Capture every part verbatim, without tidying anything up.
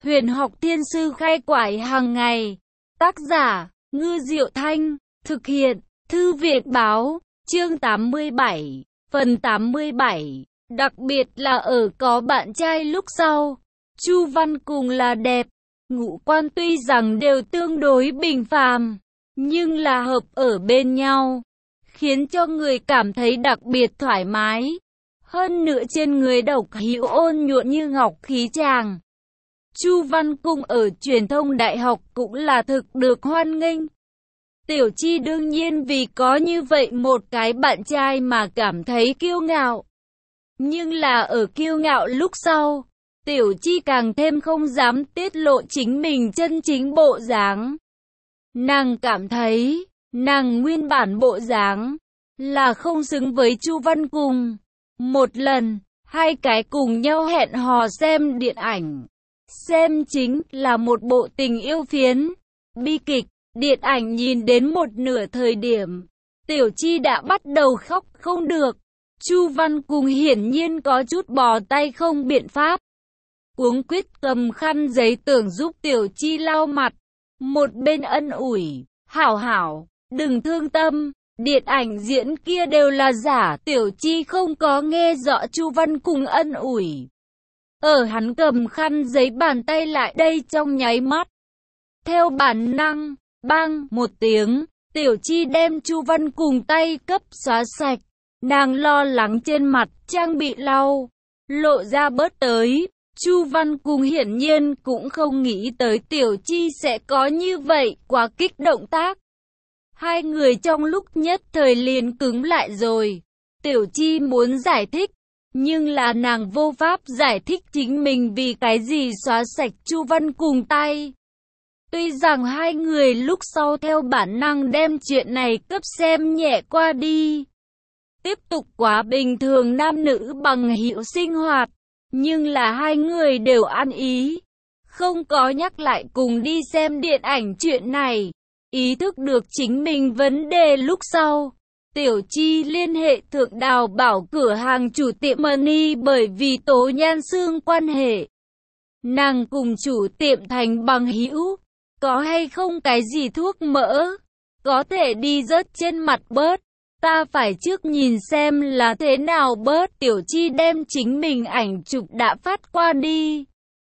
Huyền học thiên sư khai quải hàng ngày. Tác giả, Ngư Diệu Thanh. Thực hiện, Thư viện Báo. Chương tám mươi bảy. Phần tám mươi bảy. Đặc biệt là ở có bạn trai lúc sau. Chu Văn Cùng là đẹp. Ngũ quan tuy rằng đều tương đối bình phàm, nhưng là hợp ở bên nhau, khiến cho người cảm thấy đặc biệt thoải mái. Hơn nữa trên người độc hữu ôn nhuận như ngọc khí chàng. Chu Văn Cung ở truyền thông đại học cũng là thực được hoan nghênh. Tiểu Chi đương nhiên vì có như vậy một cái bạn trai mà cảm thấy kiêu ngạo. Nhưng là ở kiêu ngạo lúc sau, Tiểu Chi càng thêm không dám tiết lộ chính mình chân chính bộ dáng. Nàng cảm thấy, nàng nguyên bản bộ dáng là không xứng với Chu Văn Cùng. Một lần, hai cái cùng nhau hẹn hò xem điện ảnh. Xem chính là một bộ tình yêu phiến, bi kịch. Điện ảnh nhìn đến một nửa thời điểm, Tiểu Chi đã bắt đầu khóc không được. Chu Văn Cùng hiển nhiên có chút bó tay không biện pháp. Cuống quýt cầm khăn giấy tưởng giúp Tiểu Chi lau mặt. Một bên ân ủi, hảo hảo, đừng thương tâm, điện ảnh diễn kia đều là giả. Tiểu Chi không có nghe rõ Chu Văn Cùng ân ủi. Ở hắn cầm khăn giấy bàn tay lại đây trong nháy mắt. Theo bản năng, bang một tiếng, Tiểu Chi đem Chu Văn Cùng tay cấp xóa sạch. Nàng lo lắng trên mặt trang bị lau, lộ ra bớt tới. Chu Văn Cùng hiển nhiên cũng không nghĩ tới Tiểu Chi sẽ có như vậy quá kích động tác. Hai người trong lúc nhất thời liền cứng lại rồi. Tiểu Chi muốn giải thích, nhưng là nàng vô pháp giải thích chính mình vì cái gì xóa sạch Chu Văn Cùng tay. Tuy rằng hai người lúc sau theo bản năng đem chuyện này cấp xem nhẹ qua đi, tiếp tục quá bình thường nam nữ bằng hữu sinh hoạt, nhưng là hai người đều ăn ý, không có nhắc lại cùng đi xem điện ảnh chuyện này. Ý thức được chính mình vấn đề lúc sau, Tiểu Chi liên hệ Thượng Đào Bảo cửa hàng chủ tiệm Money bởi vì Tố Nhan Xương quan hệ. Nàng cùng chủ tiệm thành bằng hữu, có hay không cái gì thuốc mỡ, có thể đi rớt trên mặt bớt. Ta phải trước nhìn xem là thế nào bớt. Tiểu Chi đem chính mình ảnh chụp đã phát qua đi.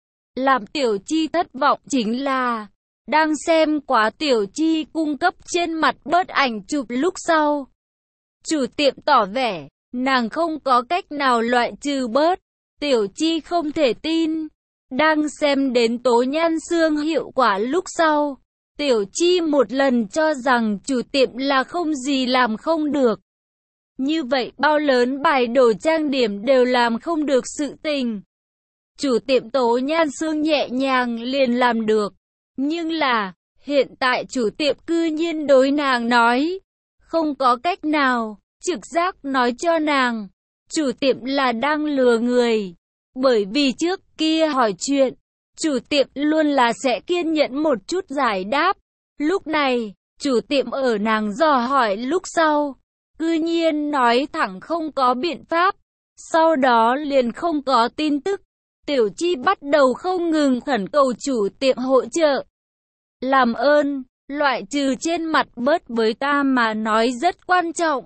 Làm Tiểu Chi thất vọng chính là, đang xem quá Tiểu Chi cung cấp trên mặt bớt ảnh chụp lúc sau, chủ tiệm tỏ vẻ, nàng không có cách nào loại trừ bớt. Tiểu Chi không thể tin. Đang xem đến Tố Nhan Xương hiệu quả lúc sau, Tiểu Chi một lần cho rằng chủ tiệm là không gì làm không được. Như vậy bao lớn bài đồ trang điểm đều làm không được sự tình. Chủ tiệm Tố Nhan Xương nhẹ nhàng liền làm được. Nhưng là, hiện tại chủ tiệm cư nhiên đối nàng nói, không có cách nào, trực giác nói cho nàng, chủ tiệm là đang lừa người. Bởi vì trước kia hỏi chuyện, chủ tiệm luôn là sẽ kiên nhẫn một chút giải đáp. Lúc này, chủ tiệm ở nàng dò hỏi lúc sau, cư nhiên nói thẳng không có biện pháp. Sau đó liền không có tin tức. Tiểu Chi bắt đầu không ngừng khẩn cầu chủ tiệm hỗ trợ. Làm ơn, loại trừ trên mặt bớt với ta mà nói rất quan trọng.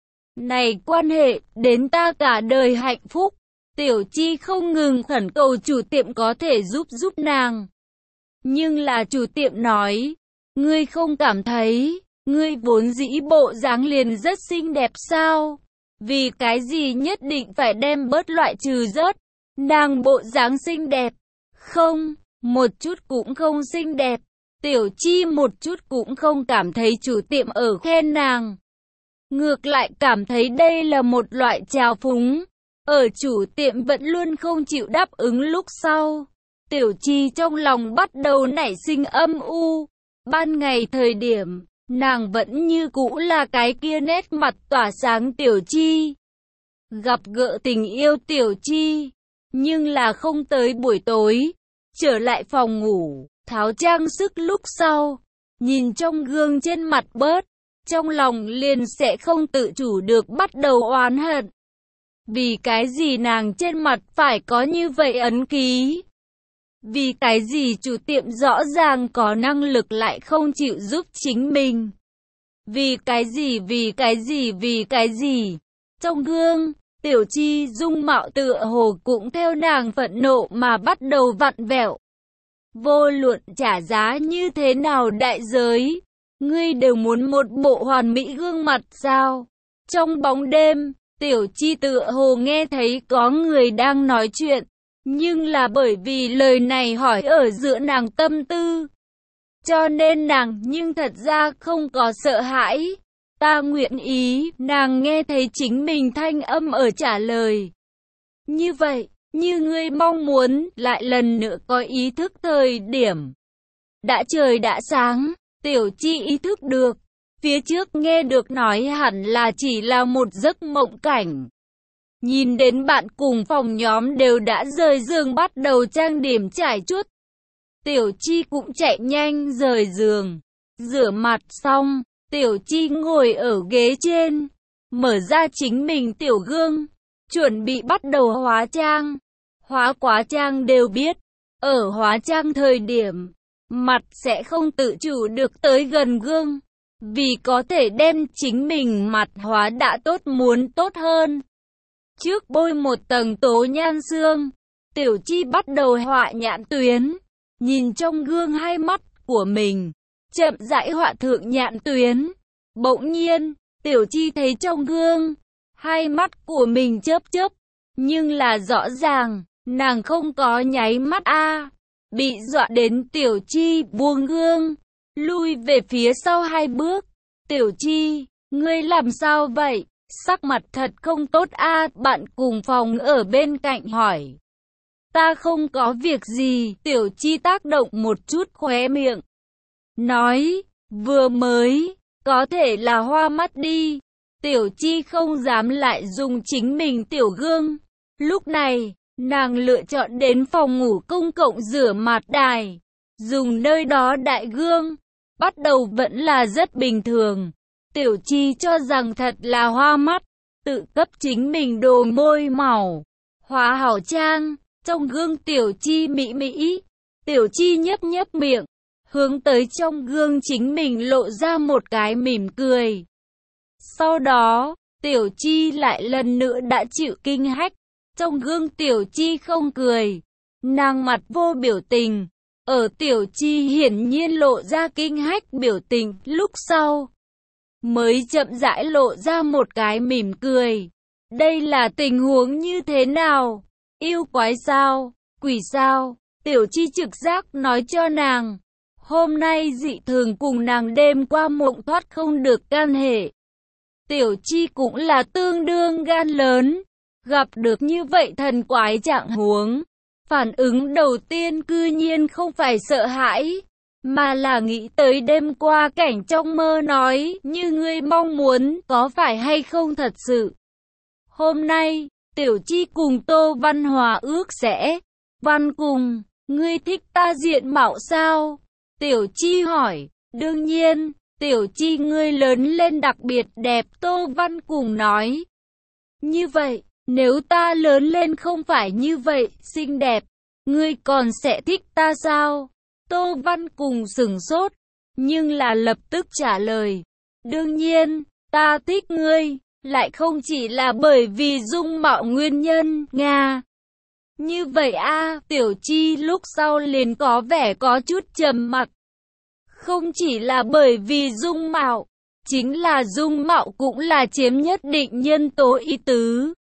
Này quan hệ đến ta cả đời hạnh phúc. Tiểu Chi không ngừng khẩn cầu chủ tiệm có thể giúp giúp nàng. Nhưng là chủ tiệm nói, ngươi không cảm thấy, ngươi vốn dĩ bộ dáng liền rất xinh đẹp sao? Vì cái gì nhất định phải đem bớt loại trừ rớt? Nàng bộ dáng xinh đẹp. Không, một chút cũng không xinh đẹp. Tiểu Chi một chút cũng không cảm thấy chủ tiệm ở khen nàng. Ngược lại cảm thấy đây là một loại trào phúng. Ở chủ tiệm vẫn luôn không chịu đáp ứng lúc sau, Tiểu Chi trong lòng bắt đầu nảy sinh âm u. Ban ngày thời điểm, nàng vẫn như cũ là cái kia nét mặt tỏa sáng Tiểu Chi. Gặp gỡ tình yêu Tiểu Chi, nhưng là không tới buổi tối, trở lại phòng ngủ, tháo trang sức lúc sau, nhìn trong gương trên mặt bớt, trong lòng liền sẽ không tự chủ được bắt đầu oán hận. Vì cái gì nàng trên mặt phải có như vậy ấn ký? Vì cái gì chủ tiệm rõ ràng có năng lực lại không chịu giúp chính mình? Vì cái gì, vì cái gì, vì cái gì? Trong gương, Tiểu Chi dung mạo tựa hồ cũng theo nàng phẫn nộ mà bắt đầu vặn vẹo. Vô luận trả giá như thế nào đại giới, ngươi đều muốn một bộ hoàn mỹ gương mặt sao? Trong bóng đêm, Tiểu Chi tựa hồ nghe thấy có người đang nói chuyện, nhưng là bởi vì lời này hỏi ở giữa nàng tâm tư, cho nên nàng nhưng thật ra không có sợ hãi. Ta nguyện ý, nàng nghe thấy chính mình thanh âm ở trả lời. Như vậy, như ngươi mong muốn, lại lần nữa có ý thức thời điểm. Đã trời đã sáng, Tiểu Chi ý thức được, phía trước nghe được nói hẳn là chỉ là một giấc mộng cảnh. Nhìn đến bạn cùng phòng nhóm đều đã rời giường bắt đầu trang điểm trải chuốt. Tiểu Chi cũng chạy nhanh rời giường, rửa mặt xong, Tiểu Chi ngồi ở ghế trên, mở ra chính mình tiểu gương, chuẩn bị bắt đầu hóa trang. Hóa quá trang đều biết, ở hóa trang thời điểm, mặt sẽ không tự chủ được tới gần gương, vì có thể đem chính mình mặt hóa đã tốt muốn tốt hơn. Trước bôi một tầng tố nhan xương, Tiểu Chi bắt đầu họa nhãn tuyến, nhìn trong gương hai mắt của mình, chậm rãi họa thượng nhãn tuyến. Bỗng nhiên, Tiểu Chi thấy trong gương, hai mắt của mình chớp chớp, nhưng là rõ ràng, nàng không có nháy mắt a. À. Bị dọa đến Tiểu Chi buông gương, lui về phía sau hai bước. Tiểu Chi, ngươi làm sao vậy? Sắc mặt thật không tốt a. À. Bạn cùng phòng ở bên cạnh hỏi. Ta không có việc gì. Tiểu Chi tác động một chút khóe miệng, nói, vừa mới, có thể là hoa mắt đi. Tiểu Chi không dám lại dùng chính mình tiểu gương. Lúc này, nàng lựa chọn đến phòng ngủ công cộng rửa mặt đài, dùng nơi đó đại gương. Bắt đầu vẫn là rất bình thường. Tiểu Chi cho rằng thật là hoa mắt, tự cấp chính mình đồ môi màu, hóa hảo trang. Trong gương Tiểu Chi mỹ mỹ, Tiểu Chi nhấp nhấp miệng, hướng tới trong gương chính mình lộ ra một cái mỉm cười. Sau đó, Tiểu Chi lại lần nữa đã chịu kinh hách. Trong gương Tiểu Chi không cười, nàng mặt vô biểu tình. Ở Tiểu Chi hiển nhiên lộ ra kinh hách biểu tình lúc sau, mới chậm rãi lộ ra một cái mỉm cười. Đây là tình huống như thế nào? Yêu quái sao? Quỷ sao? Tiểu Chi trực giác nói cho nàng, hôm nay dị thường cùng nàng đêm qua mộng thoát không được can hệ. Tiểu Chi cũng là tương đương gan lớn, gặp được như vậy thần quái trạng huống, phản ứng đầu tiên cư nhiên không phải sợ hãi, mà là nghĩ tới đêm qua cảnh trong mơ nói như ngươi mong muốn có phải hay không thật sự. Hôm nay, Tiểu Chi cùng Tô Văn Hòa ước sẽ. Văn cùng, ngươi thích ta diện mạo sao? Tiểu Chi hỏi. Đương nhiên, Tiểu Chi ngươi lớn lên đặc biệt đẹp. Tô Văn cùng nói. Như vậy, nếu ta lớn lên không phải như vậy, xinh đẹp, ngươi còn sẽ thích ta sao? Tô Văn cùng sửng sốt, nhưng là lập tức trả lời. Đương nhiên, ta thích ngươi. Lại không chỉ là bởi vì dung mạo nguyên nhân, Nga. Như vậy a. À, Tiểu Chi lúc sau liền có vẻ có chút trầm mặc. Không chỉ là bởi vì dung mạo, chính là dung mạo cũng là chiếm nhất định nhân tố ý tứ.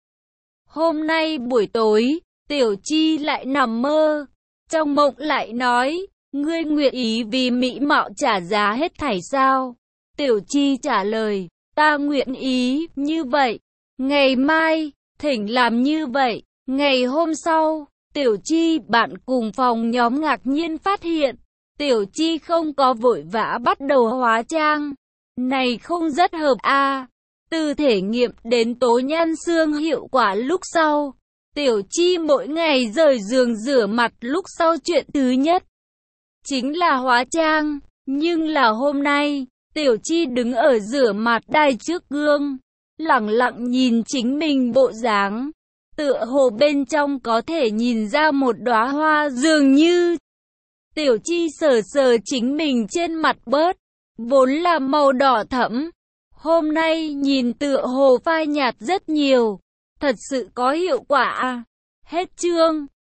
Hôm nay buổi tối, Tiểu Chi lại nằm mơ, trong mộng lại nói, ngươi nguyện ý vì mỹ mạo trả giá hết thảy sao? Tiểu Chi trả lời. Ta nguyện ý, như vậy. Ngày mai, thỉnh làm như vậy. Ngày hôm sau, Tiểu Chi bạn cùng phòng nhóm ngạc nhiên phát hiện, Tiểu Chi không có vội vã bắt đầu hóa trang. Này không rất hợp a. À. Từ thể nghiệm đến tố nhan xương hiệu quả lúc sau, Tiểu Chi mỗi ngày rời giường rửa mặt lúc sau chuyện thứ nhất chính là hóa trang. Nhưng là hôm nay, Tiểu Chi đứng ở rửa mặt đài trước gương, lẳng lặng nhìn chính mình bộ dáng. tựa hồ bên trong có thể nhìn ra một đóa hoa dường như. Tiểu Chi sờ sờ chính mình trên mặt bớt, vốn là màu đỏ thẫm. Hôm nay nhìn tựa hồ phai nhạt rất nhiều, thật sự có hiệu quả à. Hết chương.